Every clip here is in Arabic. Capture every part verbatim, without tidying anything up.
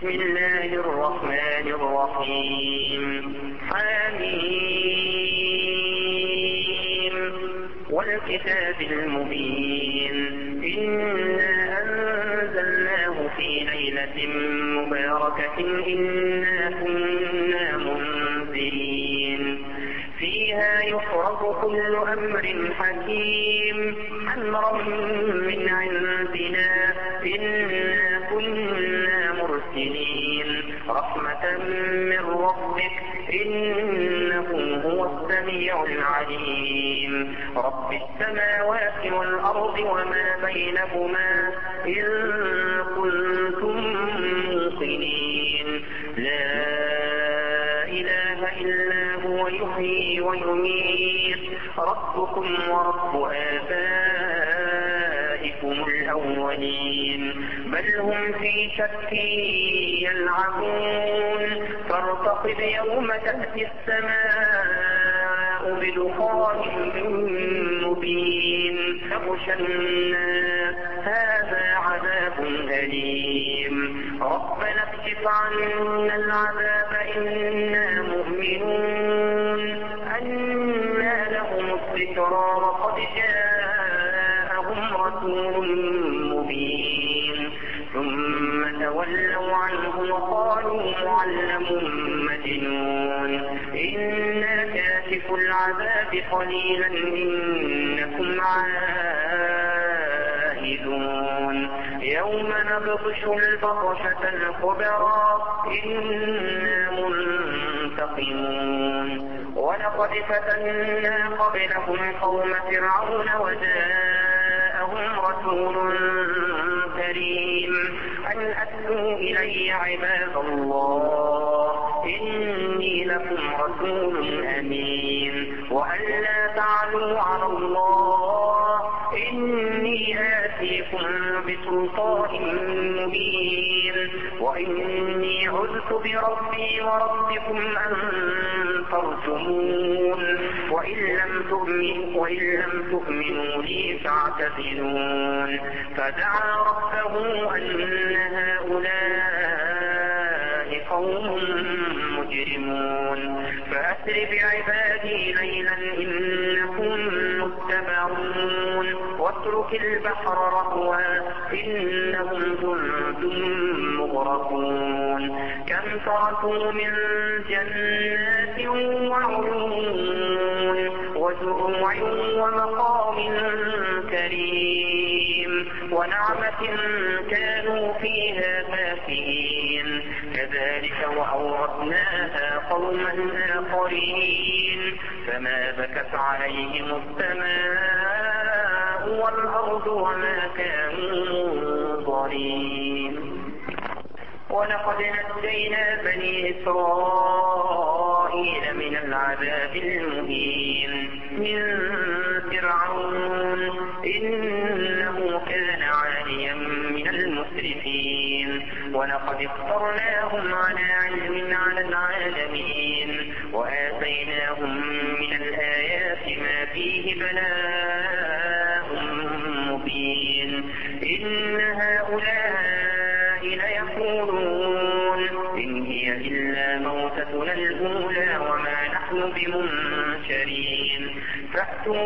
بسم الله الرحمن الرحيم حميم والكتاب المبين إنا أنزلناه في ليلة مباركة إنا كنا منذرين فيها يفرق كل أمر حكيم أمرا من عندنا إنا كنا مرسلين رحمة من ربك إنه هو السميع العليم رب السماوات والأرض وما بينهما إن كنتم موقنين لا إله إلا هو يحيي ويميت ربكم ورب آبائكم الأولين بل هم في شك يلعبون فارتقب يوم تأتي السماء بدخان مبين يغشى الناس هذا عذاب أليم ربنا اكشف عنا العذاب إنا مؤمنون أنى لهم الذكرى وقد جاءهم رسول مبين ثم تولوا عنه وقالوا معلم مجنون إنا كاشف العذاب قليلا إنكم عائدون يوم نبطش البطشة الكبرى إنا منتقمون ولقد فتنا قبلهم قوم فرعون وجاءهم رسول كريم أن أتوا إلي عباد الله إني لكم رسول أمين وأن لا تعلوا على الله إني آتيكم بسلطان مبين وإني عذت بربي وربكم أن ترجمون وإن لم تؤمنوا وإن لم تؤمنوا لي فاعتزلون فدعا ربه أن هؤلاء قوم مجرمون فأسر بعبادي ليلا إنكم متبعون واترك البحر رهوا إنهم جند مغرقون كم تركوا من جنات وعيون وزروع ومقام كريم ونعمة كانوا فيها فاكهين كذلك وأورثناها قوما آخرين فما بكت عليهم السماء والأرض وما كانوا منظرين ولقد نجينا بني إسرائيل من العذاب المهين من فرعون إنه كان عاليا من المسرفين ولقد اخترناهم على علم على العالمين وآتيناهم من الآيات ما فيه بلاء مبين إن هؤلاء ليقولون إن هي إلا موتتنا الأولى وما نحن بمنشرين فأتوا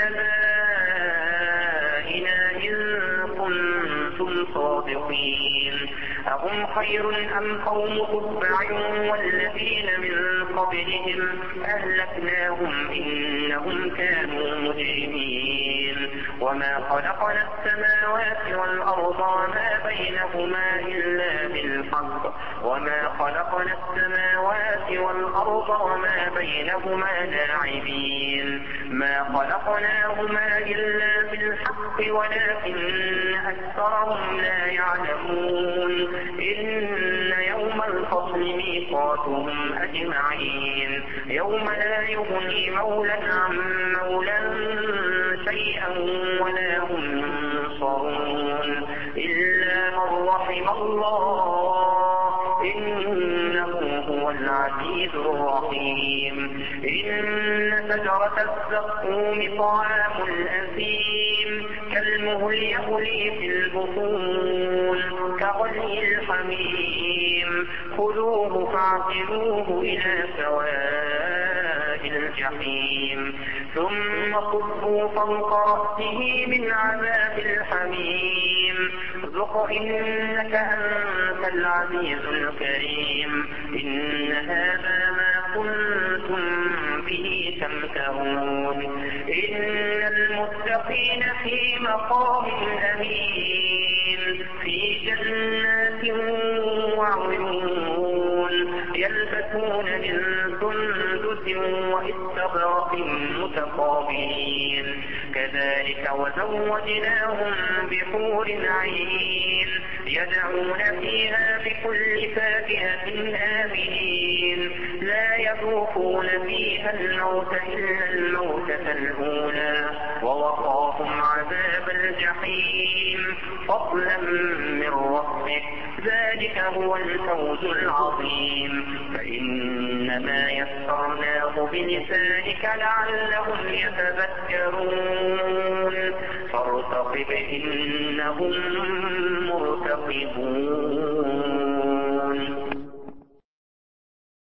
بآبائنا إن كنتم صادقين أهم خير أم قوم تبع والذين من قبلهم أهلكناهم إنهم كانوا مجرمين وما خلقنا السماوات والأرض وما بينهما إلا بالحق وما خلقنا السماوات والأرض وما بينهما لاعبين ما خلقناهما إلا بالحق ولكن أكثرهم لا يعلمون إن يوم الفصل ميقاتهم أجمعين يوم لا يغني مولى عن مولى شيئا ولا هم ينصرون إلا من رحم الله إنه هو العزيز الرحيم إن شجرة الزقوم طعام الأثيم كالمهل يغلي في البطون كغلي الحميم خذوه فاعتلوه إلى سواء الجحيم ثم صبوا فوق رأسه من عذاب الحميم ذق إنك أنت العزيز الكريم إن هذا ما كنتم به تمترون إن المتقين في مقام أمين في جنات وعيون يلبسون من سندس واستبرق متقابلين كذلك وزوجناهم بحور عين يدعون فيها بكل فاكهة آمنين لا يذوقون فيها الموت إلا الموتة الأولى ووقاهم عذاب الجحيم فضلا من ربك ذلك هو الفوز العظيم فإنما يسرناه بلسانك لعلهم يتذكرون فارتقب إنهم مرتقبون